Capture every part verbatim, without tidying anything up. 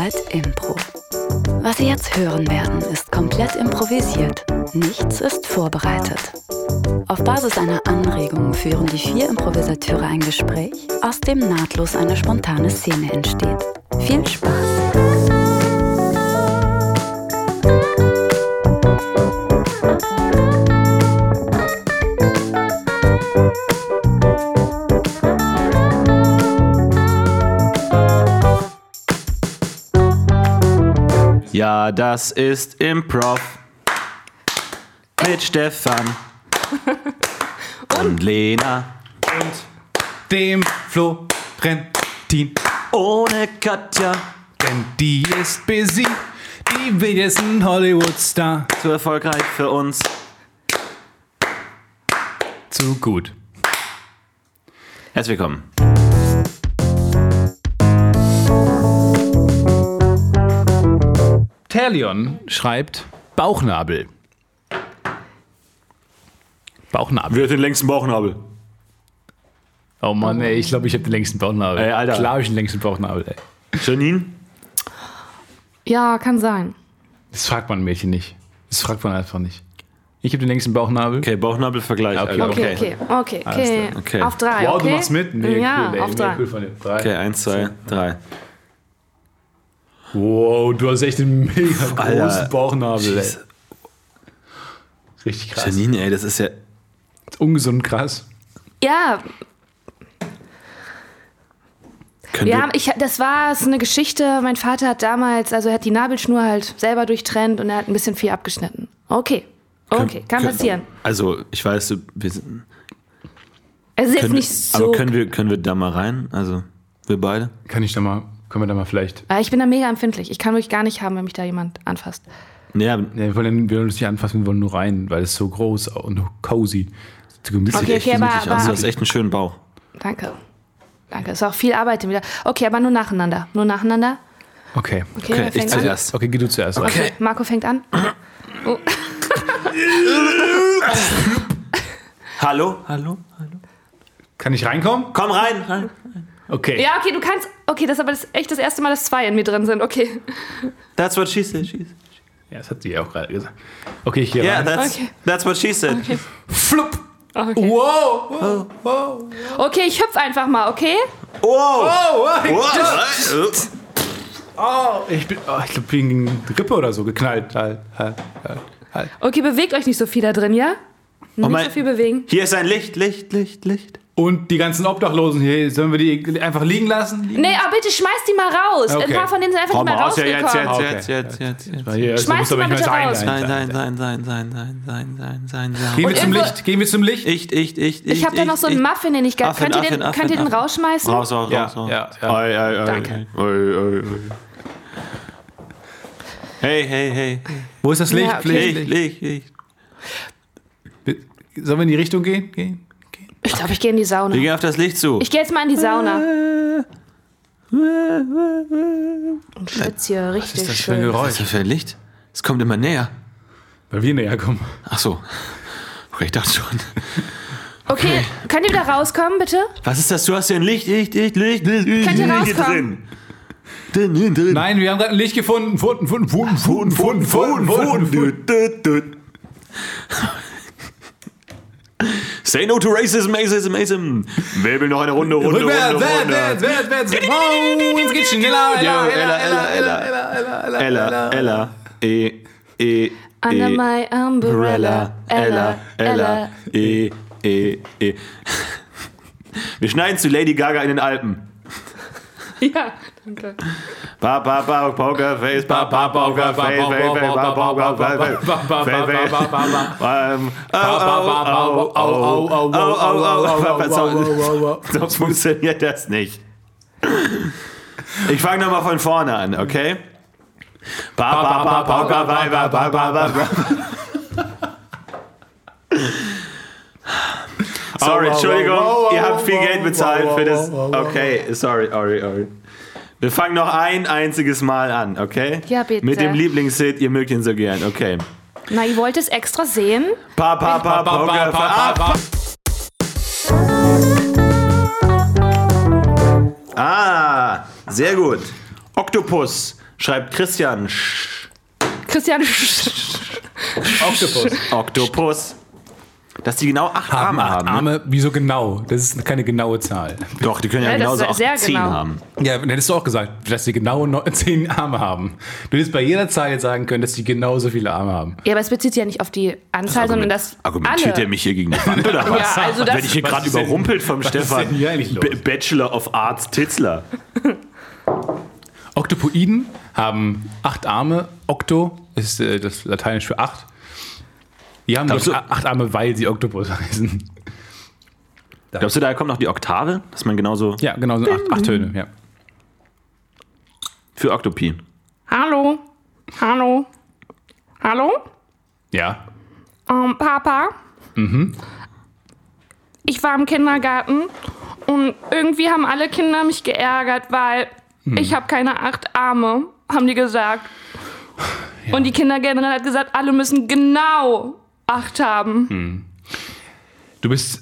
Zeit Impro. Was Sie jetzt hören werden, ist komplett improvisiert. Nichts ist vorbereitet. Auf Basis einer Anregung führen die vier Improvisateure ein Gespräch, aus dem nahtlos eine spontane Szene entsteht. Viel Spaß! Ja, das ist Improv mit Stefan und Lena und dem Florentin. Ohne Katja, denn die ist busy, die will jetzt ein Hollywood-Star. zu erfolgreich für uns. Zu gut. Herzlich willkommen. Talion schreibt Bauchnabel. Bauchnabel. Wer hat den längsten Bauchnabel? Oh Mann, ey, ich glaube, ich habe den längsten Bauchnabel. Ey, Alter. Klar habe ich den längsten Bauchnabel, ey. Janine? Ja, kann sein. Das fragt man ein Mädchen nicht. Das fragt man einfach nicht. Ich habe den längsten Bauchnabel. Okay, Bauchnabelvergleich. Okay, Alter. Okay, okay, okay, okay. Okay. Auf drei, Wow, okay? du machst mit? Nee, ja, cool, ey, auf mega drei. cool von dir. Drei. Okay, eins, zwei, drei. Wow, du hast echt einen mega großen Alter. Bauchnabel, ey. Jeez. Richtig krass. Janine, ey, das ist ja... Ungesund krass. Ja, Können ja, wir, ich, das war so eine Geschichte. Mein Vater hat damals, also er hat die Nabelschnur halt selber durchtrennt und er hat ein bisschen viel abgeschnitten. Okay, okay, kann können- passieren. Also, ich weiß, du- wir sind... Es ist jetzt Können, nicht so. aber können wir, können wir da mal rein? Also, wir beide? Kann ich da mal, können wir da mal vielleicht... Aber ich bin da mega empfindlich. Ich kann wirklich gar nicht haben, wenn mich da jemand anfasst. Nee, aber Nee, wir wollen, wir wollen uns nicht anfassen, wir wollen nur rein, weil es so groß und cozy. So gemütlich. Okay, echt okay, aber- gemütlich aus. aber- Du hast echt einen schönen Bauch. Danke. Danke. Es ist auch viel Arbeit wieder. Okay, aber nur nacheinander. Nur nacheinander. Okay. Okay, Okay, wer ich fängt an? zuerst. Okay, geh du zuerst. Okay. Okay, Marco fängt an. Oh. Hallo? Hallo? Hallo? Kann ich reinkommen? Komm rein! rein. Okay. Ja, okay, du kannst. Okay, das ist aber das, echt das erste Mal, dass zwei in mir drin sind. Okay. That's what she said. She said. Ja, das hat sie ja auch gerade gesagt. Okay, ich gehe Yeah, rein. that's, Okay. that's what she said. Okay. Flupp! Okay. Wow! Wow! Wow! Okay, ich hüpf einfach mal, okay? Wow! Oh, Wow. oh, ich bin, oh, ich glaube, wegen Rippe oder so geknallt. Halt, halt, halt, halt. Okay, bewegt euch nicht so viel da drin, ja? Nicht mein- so viel bewegen. Hier ist ein Licht, Licht, Licht, Licht. Und die ganzen Obdachlosen hier, sollen wir die einfach liegen lassen? Liegen? Nee, aber bitte schmeiß die mal raus. Okay. Ein paar von denen sind einfach Komm nicht mehr raus, ja, jetzt, rausgekommen. jetzt, Okay. jetzt, jetzt, jetzt, jetzt. Hier, das Schmeiß muss die aber mal nicht mehr bitte sein. raus. Sein, Sein, sein, sein, sein, sein, sein, sein, sein, sein, Gehen wir sein. zum irgendwo- Licht? Gehen wir zum Licht? Ich, ich, ich, Ich habe da noch so einen Muffin, den ich gerne. Affen, Könnt ihr den, Affen, könnt ihr den Affen. rausschmeißen? Raus, raus, Ja, raus, raus. ja, ja. Oi, oi, oi. Danke. Oi, oi, oi. Hey, hey, hey. Wo ist das Licht? Ja, okay. Licht, Licht, Licht. Sollen wir in die Richtung gehen? Gehen? Gehen? Ich glaube, ich gehe in die Sauna. Wir gehen auf das Licht zu. Ich gehe jetzt mal in die Sauna. Und schwitze hier richtig Was ist das für ein schön. Was Geräusch? ist das für ein Licht? Es kommt immer näher. Weil wir näher kommen. Ach so. Okay, ich dachte schon. Okay, könnt ihr wieder rauskommen, bitte? Was ist das? Du hast ja ein Licht, Licht, Licht, Licht, Licht, Licht Könnt ihr hier rauskommen? drin. Drin, drin. Nein, wir haben gerade ein Licht gefunden. Gefunden, gefunden, gefunden, gefunden, Funden, gefunden, Funden, gefunden, Funden. gefunden. Dut, dut, dut. Say no to racism, racism, racism. Wirbel noch eine Runde, Runde, Runde, Rückwärts, Runde. wärts, wärts, wärts, wärts. Oh, es geht schneller. Ja, Ella, Ella, Ella, Ella, Ella, Ella, Ella, E, E, Under E, my umbrella. Ella, Ella, E, E, E. Wir schneiden zu Lady Gaga in den Alpen. Ja, danke. Ba, ba, ba, Pokerface, ba, ba, Pokerface, ba, ba, ba, Pokerface, Ähm, oh, oh, oh, oh, oh, oh, oh, sonst funktioniert das nicht. Ich fange nochmal von vorne an, okay? Ba, ba, ba, Pokerface, ba, ba, ba, ba, ba. Sorry, Entschuldigung, ihr habt viel Geld bezahlt für das. Okay, sorry, sorry, sorry. Wir fangen noch ein einziges Mal an, okay? Ja, bitte. Mit dem Lieblingshit, ihr mögt ihn so gern, okay. Na, ihr wollt es extra sehen? Pa, pa, pa, Poker, pa, ah, ah, sehr gut. Oktopus Schreibt Christian. Christian. Oktopus. Oktopus. Dass die genau acht Haben Arme acht haben. Ne? Arme, wieso genau? Das ist keine genaue Zahl. Doch, die können ja, Ja, das genauso ist auch sehr zehn genau. haben. Ja, dann hättest du auch gesagt, dass sie genau no- zehn Arme haben. Du hättest bei jeder Zahl jetzt sagen können, dass die genauso viele Arme haben. Ja, aber es bezieht sich ja nicht auf die Anzahl, sondern das Argumentiert alle. er mich hier gegen die Wand oder was? Ja, also das- Werde ich hier Was gerade ist denn- überrumpelt vom was ist Stefan denn hier eigentlich los? B- Bachelor of Arts Titzler. Oktopoiden haben acht Arme. Okto ist äh, das Lateinisch für acht. Die haben Glaubst doch du- acht Arme, weil sie Oktopus heißen. Glaubst du, da kommt noch die Oktave? Dass man genauso Ja, genau, so acht, acht Töne. Ja. für Oktopie. Hallo? Hallo? Hallo? Ja. Ähm, Papa? Mhm. Ich war im Kindergarten und irgendwie haben alle Kinder mich geärgert, weil ich habe keine acht Arme, haben die gesagt. Und die Kindergärtnerin hat gesagt, alle müssen genau acht haben. Du bist.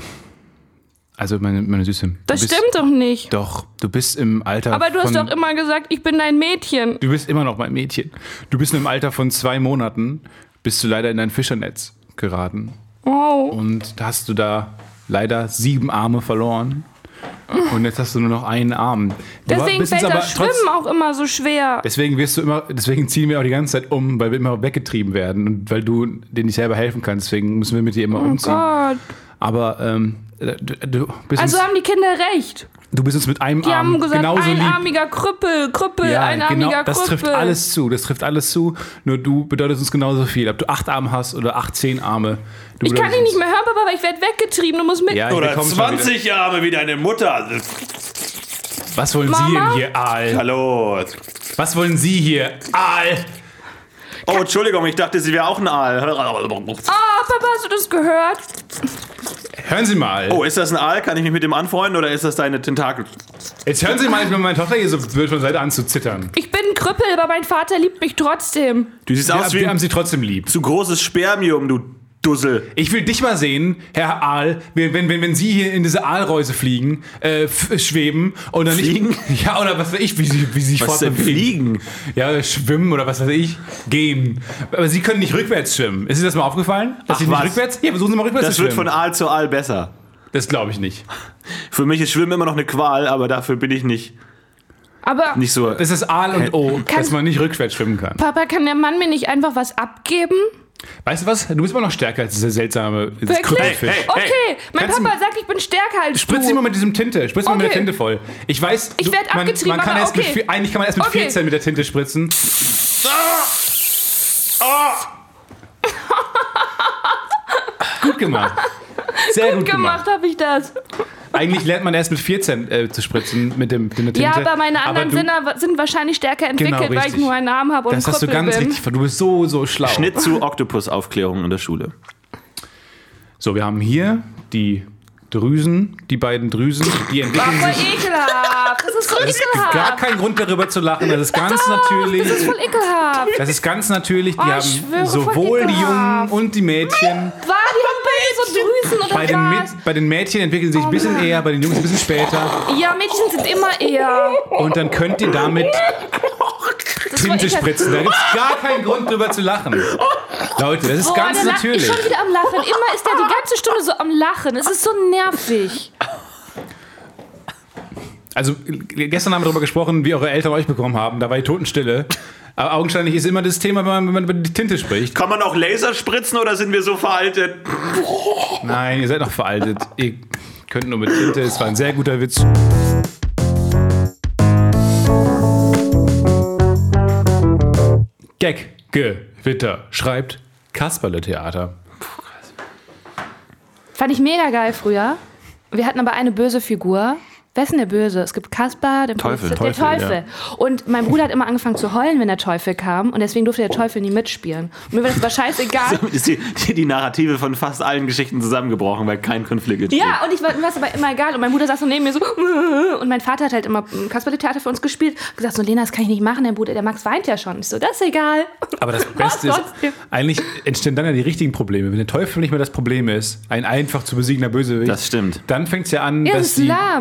Also, meine, meine Süße. Du Das bist, stimmt doch nicht. Doch, du bist im Alter. Aber du hast von, doch immer gesagt, ich bin dein Mädchen. Du bist immer noch mein Mädchen. Du bist im Alter von zwei Monaten, bist du leider in ein Fischernetz geraten. Oh. Und da hast du da leider sieben Arme verloren. Und jetzt hast du nur noch einen Arm. Du Deswegen bist jetzt fällt aber das Schwimmen trotz- auch immer so schwer. Deswegen wirst du immer, deswegen ziehen wir auch die ganze Zeit um, weil wir immer weggetrieben werden und weil du denen nicht selber helfen kannst. Deswegen müssen wir mit dir immer Oh umziehen. Gott. Aber ähm, du, du, bist Also uns, haben die Kinder recht. du bist uns mit einem Die Arm haben gesagt, genauso lieb. einarmiger Krüppel, Krüppel, Ja, einarmiger genau, das Krüppel. trifft alles zu. Das trifft alles zu. Nur du bedeutest uns genauso viel. Ob du acht Arme hast oder acht, zehn Arme. Du Ich kann bedeutest dich nicht uns- mehr hören, Papa, aber ich werde weggetrieben. Du musst mit. Ja, wir Oder kommen schon wieder. zwanzig Arme wie deine Mutter. Was wollen Sie Mama? denn hier, Aal? Hallo. Was wollen Sie hier, Aal? Oh, Entschuldigung, ich dachte, sie wäre auch ein Aal. Ah, Papa, hast du das gehört? Hören Sie mal. Oh, ist das ein Aal? Kann ich mich mit dem anfreunden oder ist das deine Tentakel? Jetzt hören Sie mal, ich bin meine Tochter hier so wird von Seite an zu zittern. Ich bin ein Krüppel, aber mein Vater liebt mich trotzdem. Du siehst Ja, aus wie wir haben ein Sie trotzdem lieb. zu großes Spermium, du Dussel. Ich will dich mal sehen, Herr Aal, wenn, wenn, wenn Sie hier in diese Aalreuse fliegen, äh, f- schweben und dann Fliegen? nicht. Ja, oder was weiß ich, wie Sie, wie Sie sich Was denn fortbewegen. fliegen? Ja, schwimmen oder was weiß ich, gehen. Aber Sie können nicht rückwärts schwimmen. Ist Ihnen das mal aufgefallen? Dass Ach, Sie nicht was? rückwärts? Ja, versuchen Sie mal rückwärts Das zu wird schwimmen. von Aal zu Aal besser. Das glaube ich nicht. Für mich ist Schwimmen immer noch eine Qual, aber dafür bin ich nicht, Aber nicht so. Das ist Aal und O, dass Kannst- man nicht rückwärts schwimmen kann. Papa, kann der Mann mir nicht einfach was abgeben? Weißt du was? Du bist immer noch stärker als dieser seltsame dieses Wirklich? Krüppelfisch. Hey, Okay, mein kannst du- Papa sagt, ich bin stärker als Spritz du. ihn mal mit diesem Tinte. Spritz mal mit der Okay. Tinte voll. Ich weiß, Ich du- werd man, abgetrieben, man kann aber erst mit, okay. vier- eigentlich kann man erst mit Okay. vierzehn mit der Tinte spritzen. Gut gemacht. Sehr gut, Gut gemacht habe ich das. Eigentlich lernt man erst mit vierzehn äh, zu spritzen mit, dem, mit der Tinte. Ja, aber meine anderen du, Sinne sind wahrscheinlich stärker entwickelt, weil ich richtig. nur einen Arm habe und Das ein hast du Krüppel ganz bin. richtig. Du bist so, so schlau. Schnitt zu Oktopusaufklärung in der Schule. So, wir haben hier die Drüsen, die beiden Drüsen, die Ach, entwickeln voll sich. ekelhaft. Das ist voll ekelhaft. Gar kein Grund darüber zu lachen. Das ist ganz Doch, natürlich. Das ist voll ekelhaft. Das ist ganz natürlich. Die Oh, ich haben schwöre, sowohl voll die Jungen ekelhaft. und die Mädchen. War, die haben beide so Drüsen oder Bei den, was? Mäd- bei den Mädchen entwickeln sie sich ein bisschen Mann. eher, bei den Jungs ein bisschen später. Ja, Mädchen sind immer eher. Und dann könnt ihr damit Das war Tinte ekelhaft. spritzen. Da gibt es gar keinen Grund drüber zu lachen. Leute, das ist Boah, ganz der lacht natürlich. schon wieder am Lachen. Immer ist er die ganze Stunde so am Lachen. Es ist so nervig. Also g- gestern haben wir darüber gesprochen, wie eure Eltern euch bekommen haben. Da war die Totenstille. Aber augenscheinlich ist immer das Thema, wenn man, wenn man über die Tinte spricht. Kann man auch Laser spritzen oder sind wir so veraltet? Nein, ihr seid noch veraltet. Ihr könnt nur mit Tinte. Es war ein sehr guter Witz. Gag, Gewitter, schreibt Kasperle-Theater. Fand ich mega geil früher. Wir hatten aber eine böse Figur. Wer ist denn der Böse? Es gibt Kaspar, den Teufel. Polizist- der Teufel, Teufel. Und mein Bruder hat immer angefangen zu heulen, wenn der Teufel kam. Und deswegen durfte der Teufel nie mitspielen. Und mir war das aber scheißegal. Damit ist die, die, die Narrative von fast allen Geschichten zusammengebrochen, weil kein Konflikt entsteht. Ja, und ich war, mir war es aber immer egal. Und mein Bruder saß so neben mir so. Und mein Vater hat halt immer Kasperle-Theater für uns gespielt. Und gesagt so, Lena, das kann ich nicht machen. Der Bruder, der Max weint ja schon. Ich so, das ist egal. Aber das Beste ist, trotzdem. eigentlich entstehen dann ja die richtigen Probleme. Wenn der Teufel nicht mehr das Problem ist, ein einfach zu besiegender Bösewicht, Das stimmt. dann fängt es ja an, Ja, dass es ist die, lahm. Es dann ist hat der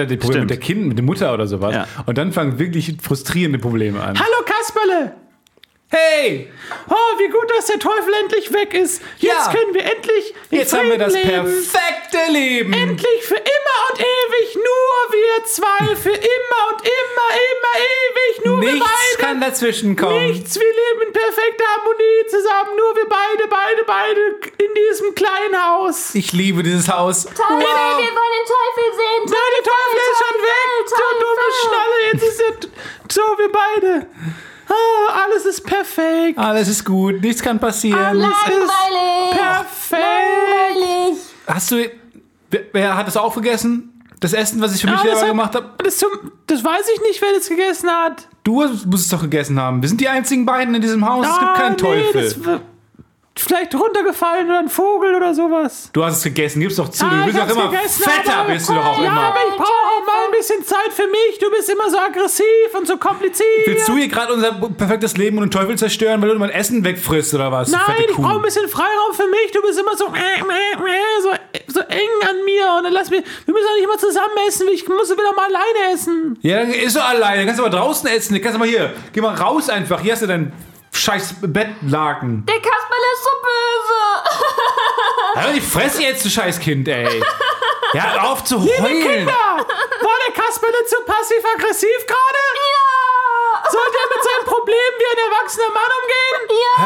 hat die Probleme Stimmt. mit der Kind, mit der Mutter oder sowas. Ja. Und dann fangen wirklich frustrierende Probleme an. Hallo Kasperle! Hey! Oh, wie gut, dass der Teufel endlich weg ist. Jetzt Ja. können wir endlich in Jetzt haben wir das Frieden leben. perfekte Leben. Endlich für immer und ewig, nur wir zwei, für immer und immer, immer ewig, nur wir Nichts beide. kann dazwischen kommen. Nichts, wir leben in perfekter Harmonie zusammen, nur wir beide, beide, beide in diesem kleinen Haus. Ich liebe dieses Haus. Teufel, wir wollen den Teufel sehen. Nein, der Teufel ist schon weg, du Teufel. dumme Schnalle, jetzt ist er so, wir beide. Ah, alles ist perfekt. Alles ist gut, nichts kann passieren. Alles Langweilig. ist perfekt. Langweilig. Hast du. Wer, wer hat das aufgegessen? Das Essen, was ich für mich Ah, das selber hat- gemacht habe? Das, zum, das weiß ich nicht, wer das gegessen hat. Du musst es doch gegessen haben. Wir sind die einzigen beiden in diesem Haus. Es gibt keinen Ah, Teufel. Nee, das war vielleicht runtergefallen oder ein Vogel oder sowas. Du hast es gegessen, gib's doch zu. Ah, du bist ich doch hab's immer gegessen, fetter, aber- bist du doch auch Ja, immer. aber ich brauche auch mal ein bisschen Zeit für mich. Du bist immer so aggressiv und so kompliziert. Willst du hier gerade unser perfektes Leben und den Teufel zerstören, weil du mein Essen wegfrisst oder was? du Nein, fette ich Kuh? brauche ein bisschen Freiraum für mich. Du bist immer so, äh, äh, äh, so, so eng an mir. Und dann lass mich, wir müssen auch nicht immer zusammen essen. Ich muss wieder mal alleine essen. Ja, dann isst du alleine. Kannst du aber draußen essen. Kannst du mal hier. Geh mal raus einfach. Hier hast du dein scheiß Bettlaken. Der Kasperle ist so böse. Halt die Fresse jetzt, du scheiß Kind, ey. Ja, hör auf zu Liebe heulen. Kinder, war der Kasperle zu passiv-aggressiv gerade? Ja. Sollte er mit seinem Problem wie ein erwachsener Mann umgehen? Ja.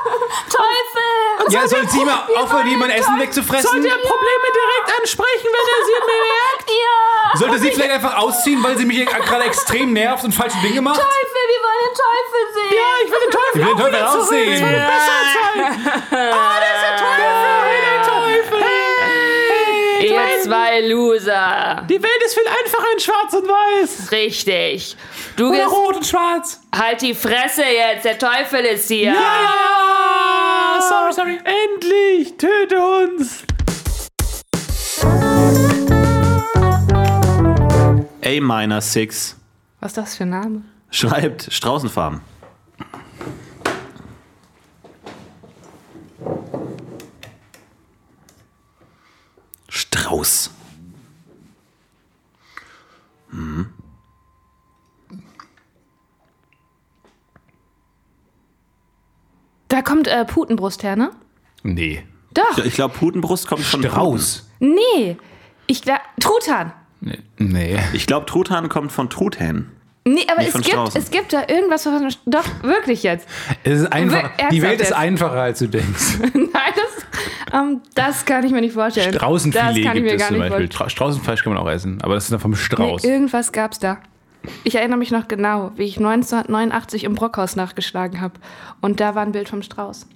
Teufel. Ja, soll sie mal aufhören, hier mein Essen wegzufressen? Sollte er Probleme direkt ansprechen, wenn er sie bemerkt? Ja. Sollte sie vielleicht einfach ausziehen, weil sie mich hier gerade extrem nervt und falsche Dinge macht? Teufel, wir wollen den Teufel sehen. Ja, ich will den Teufel Ich will den auch Teufel wieder auch zurück. sehen. Das war eine bessere Zeit. Ah, das ist der Teufel, der Teufel. Hey, Ihr zwei Loser. die Welt ist viel einfacher in Schwarz und Weiß. Richtig. Du Oder gehst, rot und schwarz? halt die Fresse jetzt, der Teufel ist hier. Ah, sorry, sorry. Endlich, töte uns. A minor six Was ist das für ein Name? schreibt Straußenfarben. Strauß. Da kommt äh, Putenbrust her, ne? Nee. Doch. Ich glaube, Putenbrust kommt von Strauß. Nee. Ich glaube, Truthahn. Nee. nee. Ich glaube, Truthahn kommt von Truthähnen. Nee, aber Nicht es von gibt, Straußen. es gibt da irgendwas, was man. Doch, wirklich jetzt. Es ist einfach, Ernsthaft die Welt ist jetzt? einfacher, als du denkst. Nein, das, ähm, das kann ich mir nicht vorstellen. Straußenfilet das kann ich gibt mir es gar zum nicht Beispiel. vorstellen. Tra- Straußenfleisch kann man auch essen, aber das ist dann vom Strauß. Nee, irgendwas gab's da. Ich erinnere mich noch genau, wie ich neunzehnhundertneunundachtzig im Brockhaus nachgeschlagen habe. Und da war ein Bild vom Strauß.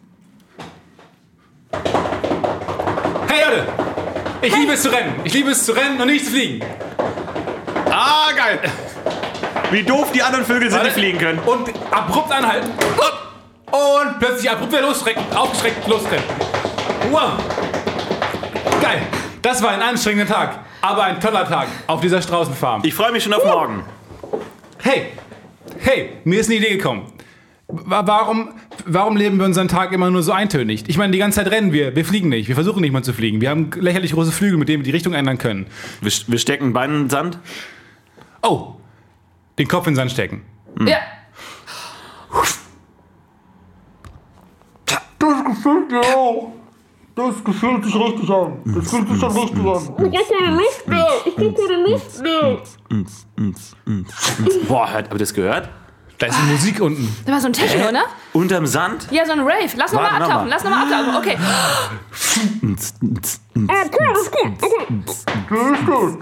Hey Leute! Ich liebe es zu rennen. Ich liebe es zu rennen und nicht zu fliegen. Ah, geil. Wie doof die anderen Vögel sind, die fliegen können. Und abrupt anhalten. Und plötzlich abrupt wieder losstrecken. Aufgestreckt losrennen. Wow. Geil. Das war ein anstrengender Tag. Aber ein toller Tag auf dieser Straußenfarm. Ich freue mich schon auf morgen. Hey, hey, mir ist eine Idee gekommen. Wa- Warum, warum leben wir unseren Tag immer nur so eintönig? Ich meine, die ganze Zeit rennen wir. Wir fliegen nicht. Wir versuchen nicht mal zu fliegen. Wir haben lächerlich große Flügel, mit denen wir die Richtung ändern können. Wir, wir stecken Beine in den Sand. Oh, den Kopf in den Sand stecken. Ja. Das gefällt mir auch. Das gefällt sich richtig an. Das fühlt sich schon richtig an. Ich krieg keine Luft mehr. Ich krieg keine Luft mehr. Boah, habt ihr das gehört? Da ist die Musik unten. Da war so ein Techno, ne? Unterm Sand? Ja, so ein Rave. Lass nochmal Warte, noch abtauchen. mal. Lass nochmal abtauchen. Okay. Okay, das ist gut. Okay.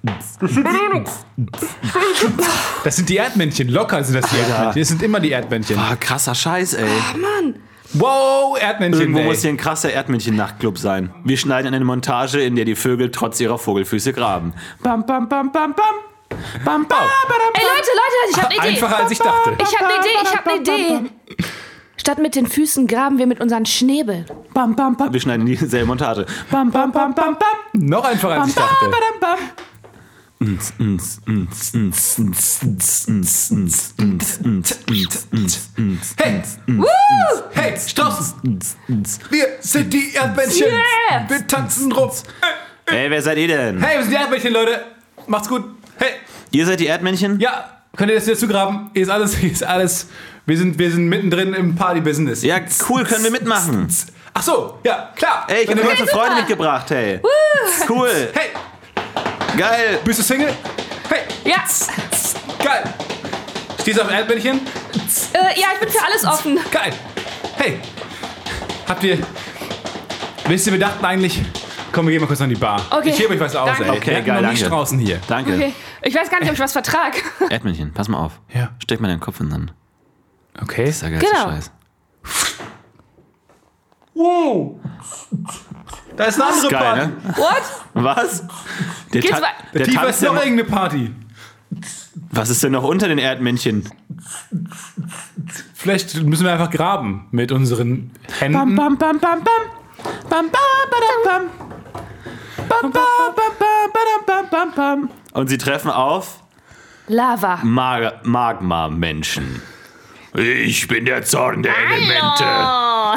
Das sind die Erdmännchen. Locker sind das die Erdmännchen. Das sind immer die Erdmännchen. Ah, krasser Scheiß, ey. Wow, Erdmännchen. Irgendwo ey. muss hier ein krasser Erdmännchen-Nachtclub sein. Wir schneiden in eine Montage, in der die Vögel trotz ihrer Vogelfüße graben. Bam, bam, bam, bam, bam. Bam, bam, bam, Ey, Leute, Leute, ich hab eine Idee. Einfacher als ich dachte. Ich hab eine Idee, ich hab eine Idee. Statt mit den Füßen graben wir mit unseren Schnäbeln. bam, bam, bam. Wir schneiden in dieselbe Montage. Bam, bam, bam, bam, bam. Noch einfacher als ich dachte. Bam, bam. Hey, hey, Straußen. Wir sind die Erdmännchen. Yeah. Wir tanzen rum. Ey, wer seid ihr denn? Hey, wir sind die Erdmännchen, Leute. Macht's gut. Hey! Ihr seid die Erdmännchen? Ja, könnt ihr das wieder zugraben? Hier ist alles, hier ist alles. Wir sind, wir sind mittendrin im Party-Business. Ja, cool, können wir mitmachen. Ach so, ja, klar. Ey, ich habe eine ganze Freunde mitgebracht, hey. Cool. Hey, Geil. bist du Single? Hey, Ja. geil. Stehst du auf dem Erdmännchen? Äh, ja, ich bin für alles offen. Geil. Hey, habt ihr... Wisst ihr, wir dachten eigentlich... Komm, wir gehen mal kurz an die Bar. Okay. Ich hebe euch was aus, Danke. ey. Okay, wir hatten geil, noch nie danke. Straußen hier. Danke. Okay. Ich weiß gar nicht, ob ich was vertrag. Erdmännchen, pass mal auf. Ja. Steck mal deinen Kopf in den Sand. Okay. Das ist der geilste Genau. Scheiß. Wow. Da ist eine andere Geil, Party. ne? What? Was? Der, Geht's Ta wei- der Tiefer tanzt ist noch ja- irgendeine Party. Was ist denn noch unter den Erdmännchen? Vielleicht müssen wir einfach graben mit unseren Händen. Bam, bam, bam, bam, bam. Bam, bam, badam, bam. Bam, bam, bam, bam, badam, bam, bam, bam. Und sie treffen auf Lava. Mag Magma-Menschen. Ich bin der Zorn der Elemente. Oh.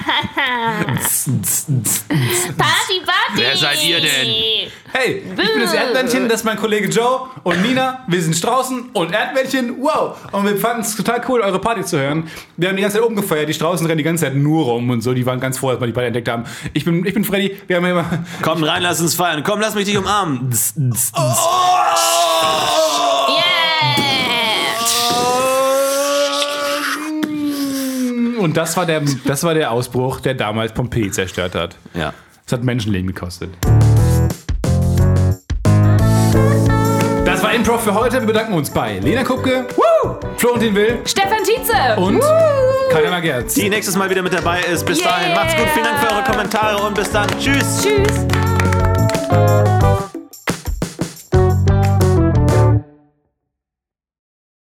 Party, Party. Wer seid ihr denn? Hey, ich bin das Erdmännchen, das ist mein Kollege Joe und Nina. Wir sind Straußen und Erdmännchen. Wow! Und wir fanden es total cool, eure Party zu hören. Wir haben die ganze Zeit umgefeuert. Die Straußen rennen die ganze Zeit nur rum und so. Die waren ganz froh, dass wir die beide entdeckt haben. Ich bin, ich bin Freddy. Wir haben hier immer... Komm rein, lass uns feiern. Komm, lass mich dich umarmen. Und das war, der, das war der Ausbruch, der damals Pompeji zerstört hat. Ja. Das hat Menschenleben gekostet. Das war Improv für heute. Wir bedanken uns bei Lena Kupke, Woo! Florentin Will Stefan Tietze. und Katja Gerz. Die nächstes Mal wieder mit dabei ist. Bis Yeah. dahin, macht's gut. Vielen Dank für eure Kommentare und bis dann. Tschüss. Tschüss.